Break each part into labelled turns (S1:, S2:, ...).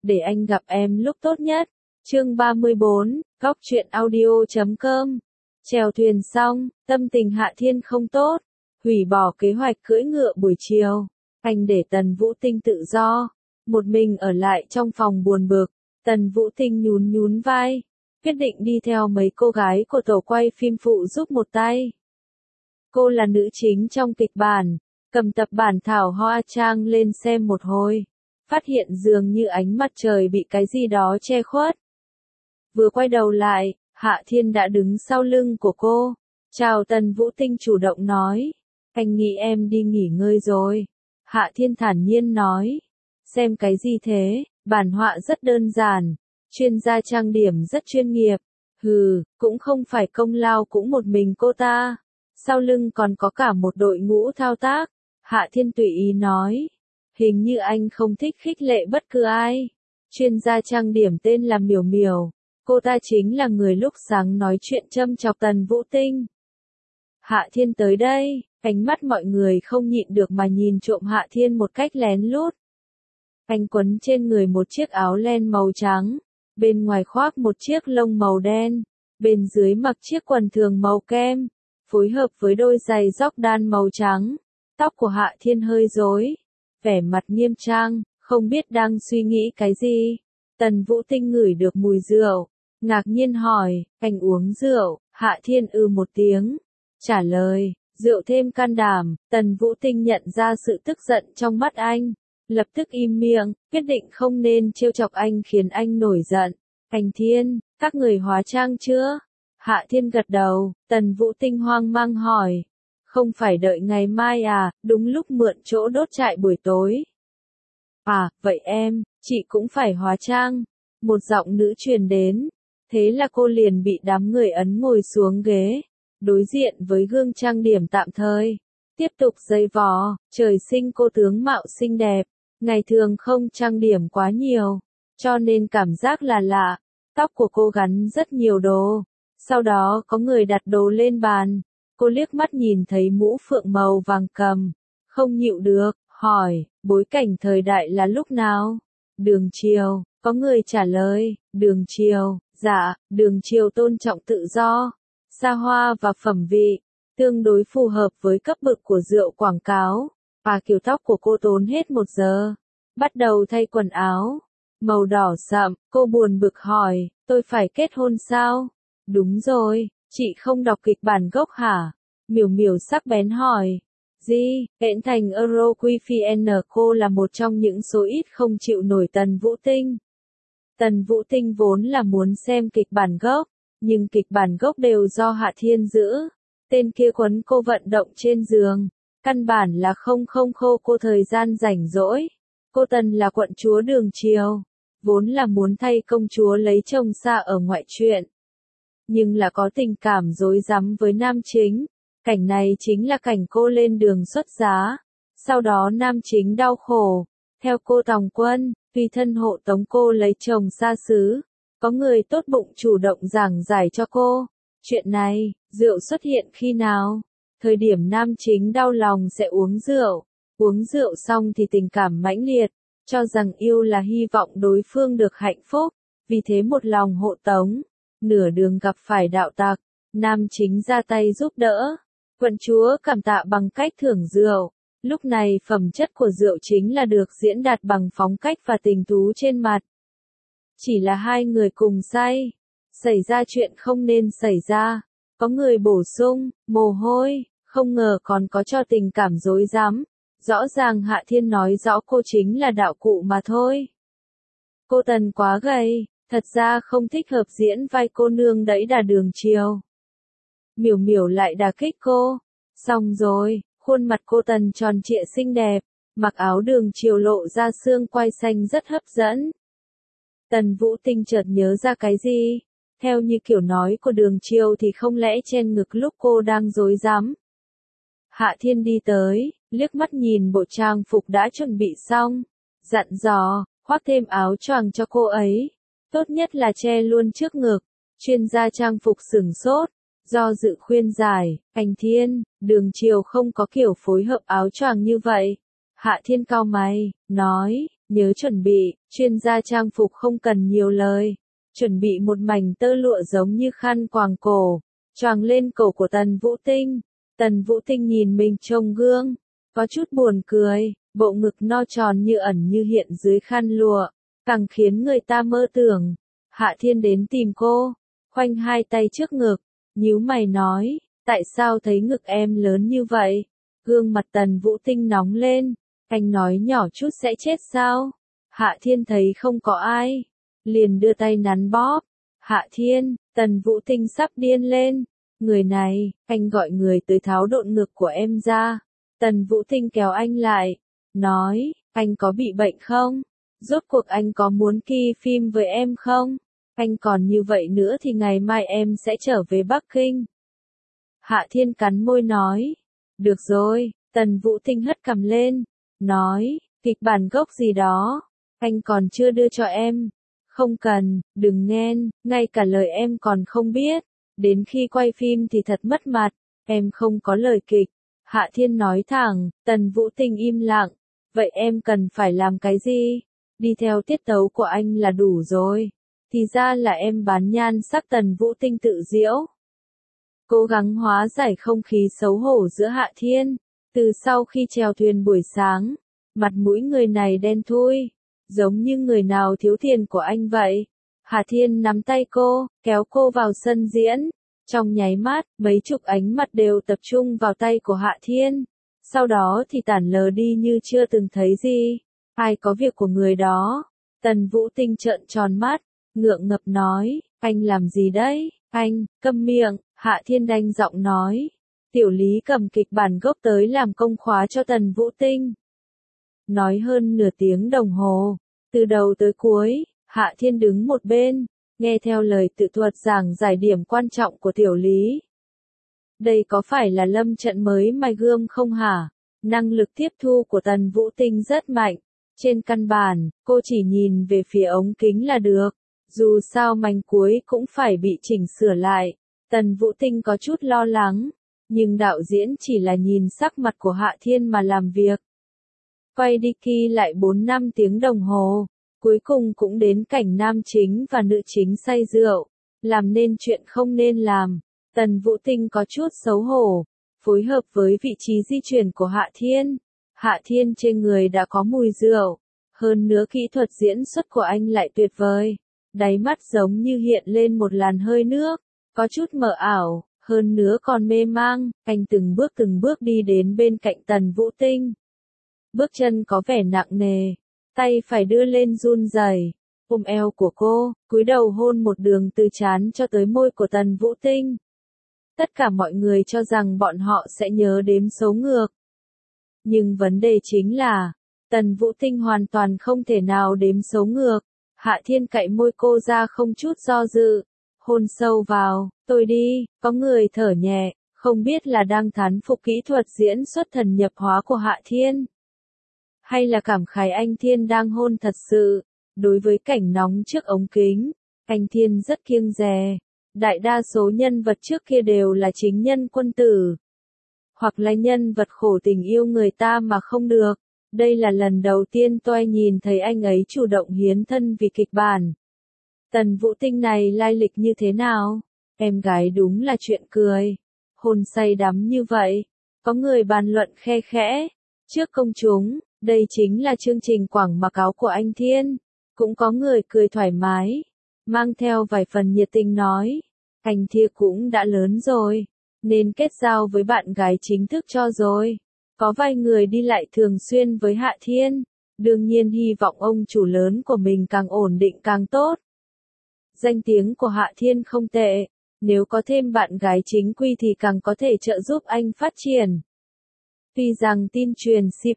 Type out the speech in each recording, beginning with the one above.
S1: để anh gặp em lúc tốt nhất. Chương 34, Góc truyện audio.com. Chèo thuyền xong, tâm tình Hạ Thiên không tốt, hủy bỏ kế hoạch cưỡi ngựa buổi chiều. Anh để Tần Vũ Tinh tự do, một mình ở lại trong phòng buồn bực. Tần Vũ Tinh nhún nhún vai, quyết định đi theo mấy cô gái của tổ quay phim phụ giúp một tay. Cô là nữ chính trong kịch bản, cầm tập bản thảo hoa trang lên xem một hồi, phát hiện dường như ánh mặt trời bị cái gì đó che khuất. Vừa quay đầu lại, Hạ Thiên đã đứng sau lưng của cô. Chào, Tần Vũ Tinh chủ động nói. Anh nghĩ em đi nghỉ ngơi rồi. Hạ Thiên thản nhiên nói. Xem cái gì thế, bản họa rất đơn giản, chuyên gia trang điểm rất chuyên nghiệp. Hừ, cũng không phải công lao cũng một mình cô ta. Sau lưng còn có cả một đội ngũ thao tác. Hạ Thiên tùy ý nói. Hình như anh không thích khích lệ bất cứ ai. Chuyên gia trang điểm tên là Miểu Miểu. Cô ta chính là người lúc sáng nói chuyện châm chọc Tần Vũ Tinh. Hạ Thiên tới đây, ánh mắt mọi người không nhịn được mà nhìn trộm Hạ Thiên một cách lén lút. Anh quấn trên người một chiếc áo len màu trắng, bên ngoài khoác một chiếc lông màu đen, bên dưới mặc chiếc quần thường màu kem, phối hợp với đôi giày Jordan màu trắng. Tóc của Hạ Thiên hơi rối, vẻ mặt nghiêm trang, không biết đang suy nghĩ cái gì. Tần Vũ Tinh ngửi được mùi rượu, ngạc nhiên hỏi, anh uống rượu? Hạ Thiên một tiếng, trả lời, rượu thêm can đảm. Tần Vũ Tinh nhận ra sự tức giận trong mắt anh, lập tức im miệng, quyết định không nên trêu chọc anh khiến anh nổi giận. Anh Thiên, các người hóa trang chưa? Hạ Thiên gật đầu. Tần Vũ Tinh hoang mang hỏi, không phải đợi ngày mai à, đúng lúc mượn chỗ đốt trại buổi tối. À, vậy em, chị cũng phải hóa trang. Một giọng nữ truyền đến. Thế là cô liền bị đám người ấn ngồi xuống ghế, đối diện với gương trang điểm tạm thời. Tiếp tục giày vò, trời sinh cô tướng mạo xinh đẹp, ngày thường không trang điểm quá nhiều, cho nên cảm giác là lạ. Tóc của cô gắn rất nhiều đồ. Sau đó có người đặt đồ lên bàn. Cô liếc mắt nhìn thấy mũ phượng màu vàng cầm, không nhịn được, hỏi, bối cảnh thời đại là lúc nào? Đường triều, có người trả lời, đường triều, dạ, đường triều tôn trọng tự do, xa hoa và phẩm vị, tương đối phù hợp với cấp bậc của rượu quảng cáo. Và kiểu tóc của cô tốn hết 1 giờ, bắt đầu thay quần áo, màu đỏ sậm. Cô buồn bực hỏi, tôi phải kết hôn sao? Đúng rồi, chị không đọc kịch bản gốc hả? Miểu Miểu sắc bén hỏi. Gì? Hễn thành Euroquifien. Cô là một trong những số ít không chịu nổi Tần Vũ Tinh. Tần Vũ Tinh vốn là muốn xem kịch bản gốc, nhưng kịch bản gốc đều do Hạ Thiên giữ. Tên kia quấn cô vận động trên giường, căn bản là không khô cô thời gian rảnh rỗi. Cô Tần là quận chúa đường triều, vốn là muốn thay công chúa lấy chồng xa ở ngoại truyện, nhưng là có tình cảm rối rắm với nam chính. Cảnh này chính là cảnh cô lên đường xuất giá, sau đó nam chính đau khổ, theo cô tòng quân, tùy thân hộ tống cô lấy chồng xa xứ. Có người tốt bụng chủ động giảng giải cho cô. Chuyện này, rượu xuất hiện khi nào? Thời điểm nam chính đau lòng sẽ uống rượu xong thì tình cảm mãnh liệt, cho rằng yêu là hy vọng đối phương được hạnh phúc, vì thế một lòng hộ tống. Nửa đường gặp phải đạo tặc, nam chính ra tay giúp đỡ. Quận chúa cảm tạ bằng cách thưởng rượu. Lúc này phẩm chất của rượu chính là được diễn đạt bằng phong cách và tình tú trên mặt. Chỉ là hai người cùng say, xảy ra chuyện không nên xảy ra. Có người bổ sung, mồ hôi, không ngờ còn có cho tình cảm rối rắm. Rõ ràng Hạ Thiên nói rõ cô chính là đạo cụ mà thôi. Cô Tần quá gầy, thật ra không thích hợp diễn vai cô nương đẫy đà đường triều. Miểu Miểu lại đả kích cô. Xong rồi, khuôn mặt cô Tần tròn trịa xinh đẹp, mặc áo đường triều lộ ra xương quai xanh rất hấp dẫn. Tần Vũ Tinh chợt nhớ ra cái gì. Theo như kiểu nói của đường triều thì không lẽ trên ngực lúc cô đang rối rắm. Hạ Thiên đi tới, liếc mắt nhìn bộ trang phục đã chuẩn bị xong, dặn dò, khoác thêm áo choàng cho cô ấy. Tốt nhất là che luôn trước ngực. Chuyên gia trang phục sửng sốt, do dự khuyên giải, anh Thiên, đường triều không có kiểu phối hợp áo choàng như vậy. Hạ Thiên cau mày, nói, Nhớ chuẩn bị, chuyên gia trang phục không cần nhiều lời. Chuẩn bị một mảnh tơ lụa giống như khăn quàng cổ, choàng lên cổ của Tần Vũ Tinh. Tần Vũ Tinh nhìn mình trong gương, có chút buồn cười, bộ ngực no tròn như ẩn như hiện dưới khăn lụa, càng khiến người ta mơ tưởng. Hạ Thiên đến tìm cô, khoanh hai tay trước ngực, nhíu mày nói, tại sao thấy ngực em lớn như vậy? Gương mặt Tần Vũ Tinh nóng lên, anh nói nhỏ chút sẽ chết sao? Hạ Thiên thấy không có ai, liền đưa tay nắn bóp. Hạ Thiên, Tần Vũ Tinh sắp điên lên. Người này, anh gọi người tới tháo độn ngực của em ra. Tần Vũ Tinh kéo anh lại, nói, anh có bị bệnh không? Rốt cuộc anh có muốn kỳ phim với em không? Anh còn như vậy nữa thì ngày mai em sẽ trở về Bắc Kinh. Hạ Thiên cắn môi nói, được rồi. Tần Vũ Tinh hất cằm lên, nói, kịch bản gốc gì đó, anh còn chưa đưa cho em. Không cần, đừng ghen, ngay cả lời em còn không biết. Đến khi quay phim thì thật mất mặt, em không có lời kịch. Hạ Thiên nói thẳng. Tần Vũ Tinh im lặng, vậy em cần phải làm cái gì? Đi theo tiết tấu của anh là đủ rồi. Thì ra là em bán nhan sắc. Tần Vũ Tinh tự giễu, cố gắng hóa giải không khí xấu hổ giữa Hạ Thiên. Từ sau khi chèo thuyền buổi sáng, mặt mũi người này đen thui, giống như người nào thiếu tiền của anh vậy. Hạ Thiên nắm tay cô, kéo cô vào sân diễn. Trong nháy mắt, mấy chục ánh mắt đều tập trung vào tay của Hạ Thiên. Sau đó thì tản lờ đi như chưa từng thấy gì. Ai có việc của người đó? Tần Vũ Tinh trợn tròn mắt, ngượng ngập nói, anh làm gì đấy? Anh, câm miệng. Hạ Thiên đanh giọng nói. Tiểu Lý cầm kịch bản gốc tới làm công khóa cho Tần Vũ Tinh. Nói hơn nửa tiếng đồng hồ, từ đầu tới cuối, Hạ Thiên đứng một bên, nghe theo lời tự thuật giảng giải điểm quan trọng của Tiểu Lý. Đây có phải là lâm trận mới mài gươm không hả? Năng lực tiếp thu của Tần Vũ Tinh rất mạnh. Trên căn bản, cô chỉ nhìn về phía ống kính là được. Dù sao mảnh cuối cũng phải bị chỉnh sửa lại. Tần Vũ Tinh có chút lo lắng, nhưng đạo diễn chỉ là nhìn sắc mặt của Hạ Thiên mà làm việc. Quay đi kỳ lại 4-5 tiếng đồng hồ, cuối cùng cũng đến cảnh nam chính và nữ chính say rượu, làm nên chuyện không nên làm. Tần Vũ Tinh có chút xấu hổ, phối hợp với vị trí di chuyển của Hạ Thiên. Hạ Thiên trên người đã có mùi rượu, hơn nữa kỹ thuật diễn xuất của anh lại tuyệt vời. Đáy mắt giống như hiện lên một làn hơi nước, có chút mờ ảo, hơn nữa còn mê mang. Anh từng bước đi đến bên cạnh Tần Vũ Tinh. Bước chân có vẻ nặng nề, tay phải đưa lên run rẩy, ôm eo của cô, cúi đầu hôn một đường từ trán cho tới môi của Tần Vũ Tinh. Tất cả mọi người cho rằng bọn họ sẽ nhớ đếm số ngược. Nhưng vấn đề chính là, Tần Vũ Tinh hoàn toàn không thể nào đếm số ngược. Hạ Thiên cạy môi cô ra không chút do dự, hôn sâu vào. Tôi đi. Có người thở nhẹ, không biết là đang thán phục kỹ thuật diễn xuất thần nhập hóa của Hạ Thiên, hay là cảm khái anh Thiên đang hôn thật sự. Đối với cảnh nóng trước ống kính, anh Thiên rất kiêng dè. Đại đa số nhân vật trước kia đều là chính nhân quân tử, hoặc là nhân vật khổ tình yêu người ta mà không được. Đây là lần đầu tiên tôi nhìn thấy anh ấy chủ động hiến thân vì kịch bản. Tần Vũ Tinh này lai lịch như thế nào? Em gái đúng là chuyện cười. Hôn say đắm như vậy. Có người bàn luận khe khẽ. Trước công chúng, đây chính là chương trình quảng cáo của anh Thiên. Cũng có người cười thoải mái, mang theo vài phần nhiệt tình nói. Anh Thiên cũng đã lớn rồi, nên kết giao với bạn gái chính thức cho rồi. Có vài người đi lại thường xuyên với Hạ Thiên. Đương nhiên hy vọng ông chủ lớn của mình càng ổn định càng tốt. Danh tiếng của Hạ Thiên không tệ. Nếu có thêm bạn gái chính quy thì càng có thể trợ giúp anh phát triển. Tuy rằng tin truyền CP,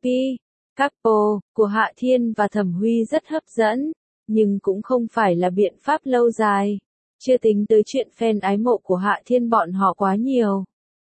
S1: couple của Hạ Thiên và Thẩm Huy rất hấp dẫn, nhưng cũng không phải là biện pháp lâu dài. Chưa tính tới chuyện fan ái mộ của Hạ Thiên bọn họ quá nhiều,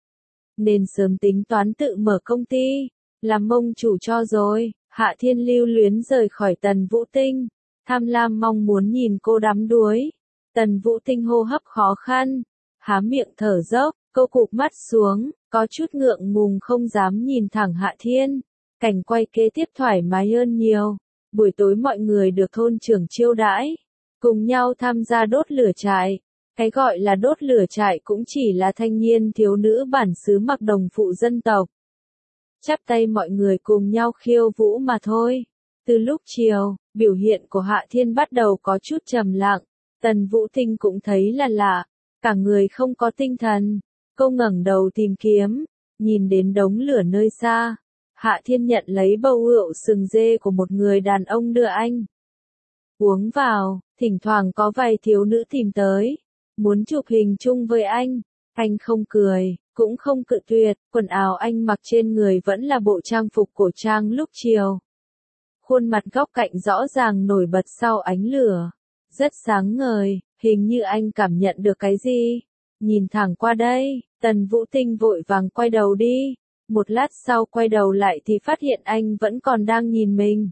S1: nên sớm tính toán tự mở công ty, làm mông chủ cho rồi. Hạ Thiên lưu luyến rời khỏi Tần Vũ Tinh, tham lam mong muốn nhìn cô đắm đuối. Tần Vũ Tinh hô hấp khó khăn, há miệng thở dốc, cô cụp mắt xuống, có chút ngượng ngùng không dám nhìn thẳng Hạ Thiên. Cảnh quay kế tiếp thoải mái hơn nhiều. Buổi tối mọi người được thôn trưởng chiêu đãi, cùng nhau tham gia đốt lửa trại. Cái gọi là đốt lửa trại cũng chỉ là thanh niên thiếu nữ bản xứ mặc đồng phụ dân tộc. Chắp tay mọi người cùng nhau khiêu vũ mà thôi. Từ lúc chiều, biểu hiện của Hạ Thiên bắt đầu có chút trầm lặng. Tần Vũ Tinh cũng thấy là lạ, cả người không có tinh thần. Cô ngẩng đầu tìm kiếm, nhìn đến đống lửa nơi xa. Hạ Thiên nhận lấy bầu rượu sừng dê của một người đàn ông đưa anh. Uống vào, thỉnh thoảng có vài thiếu nữ tìm tới, muốn chụp hình chung với anh. Anh không cười, cũng không cự tuyệt, quần áo anh mặc trên người vẫn là bộ trang phục cổ trang lúc chiều. Khuôn mặt góc cạnh rõ ràng nổi bật sau ánh lửa, rất sáng ngời, hình như anh cảm nhận được cái gì. Nhìn thẳng qua đây, Tần Vũ Tinh vội vàng quay đầu đi. Một lát sau quay đầu lại thì phát hiện anh vẫn còn đang nhìn mình.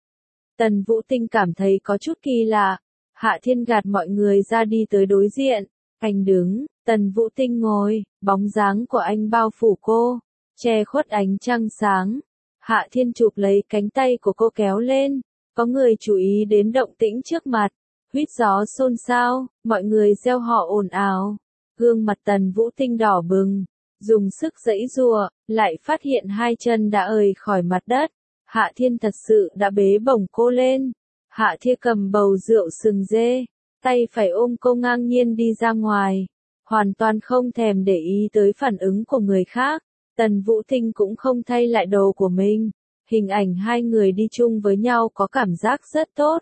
S1: Tần Vũ Tinh cảm thấy có chút kỳ lạ. Hạ Thiên gạt mọi người ra đi tới đối diện. Anh đứng, Tần Vũ Tinh ngồi, bóng dáng của anh bao phủ cô, che khuất ánh trăng sáng. Hạ Thiên chụp lấy cánh tay của cô kéo lên. Có người chú ý đến động tĩnh trước mặt. Huýt gió xôn xao, mọi người reo hò ồn ào. Gương mặt Tần Vũ Tinh đỏ bừng, dùng sức giãy giụa, lại phát hiện hai chân đã ời khỏi mặt đất. Hạ Thiên thật sự đã bế bổng cô lên. Hạ Thiên cầm bầu rượu sừng dê, tay phải ôm cô ngang nhiên đi ra ngoài, hoàn toàn không thèm để ý tới phản ứng của người khác. Tần Vũ Tinh cũng không thay lại đồ của mình. Hình ảnh hai người đi chung với nhau có cảm giác rất tốt.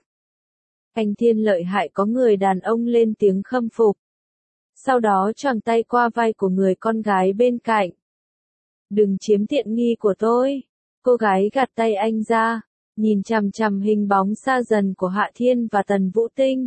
S1: Anh Thiên lợi hại, có người đàn ông lên tiếng khâm phục. Sau đó choàng tay qua vai của người con gái bên cạnh. Đừng chiếm tiện nghi của tôi. Cô gái gạt tay anh ra, nhìn chằm chằm hình bóng xa dần của Hạ Thiên và Tần Vũ Tinh.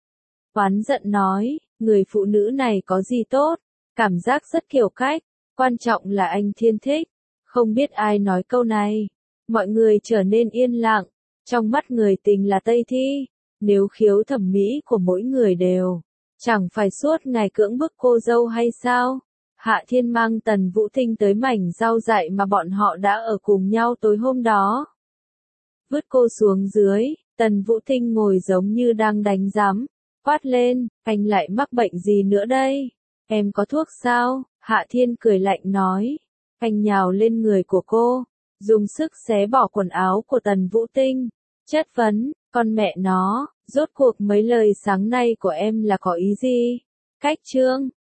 S1: Oán giận nói, người phụ nữ này có gì tốt, cảm giác rất kiểu cách, quan trọng là anh Thiên thích. Không biết ai nói câu này, mọi người trở nên yên lặng, trong mắt người tình là Tây Thi, nếu khiếu thẩm mỹ của mỗi người đều, chẳng phải suốt ngày cưỡng bức cô dâu hay sao? Hạ Thiên mang Tần Vũ Tinh tới mảnh rau dại mà bọn họ đã ở cùng nhau tối hôm đó. Vứt cô xuống dưới, Tần Vũ Tinh ngồi giống như đang đánh giám, quát lên, anh lại mắc bệnh gì nữa đây? Em có thuốc sao? Hạ Thiên cười lạnh nói. Anh nhào lên người của cô, dùng sức xé bỏ quần áo của Tần Vũ Tinh, chất vấn, con mẹ nó, rốt cuộc mấy lời sáng nay của em là có ý gì? Cách trương,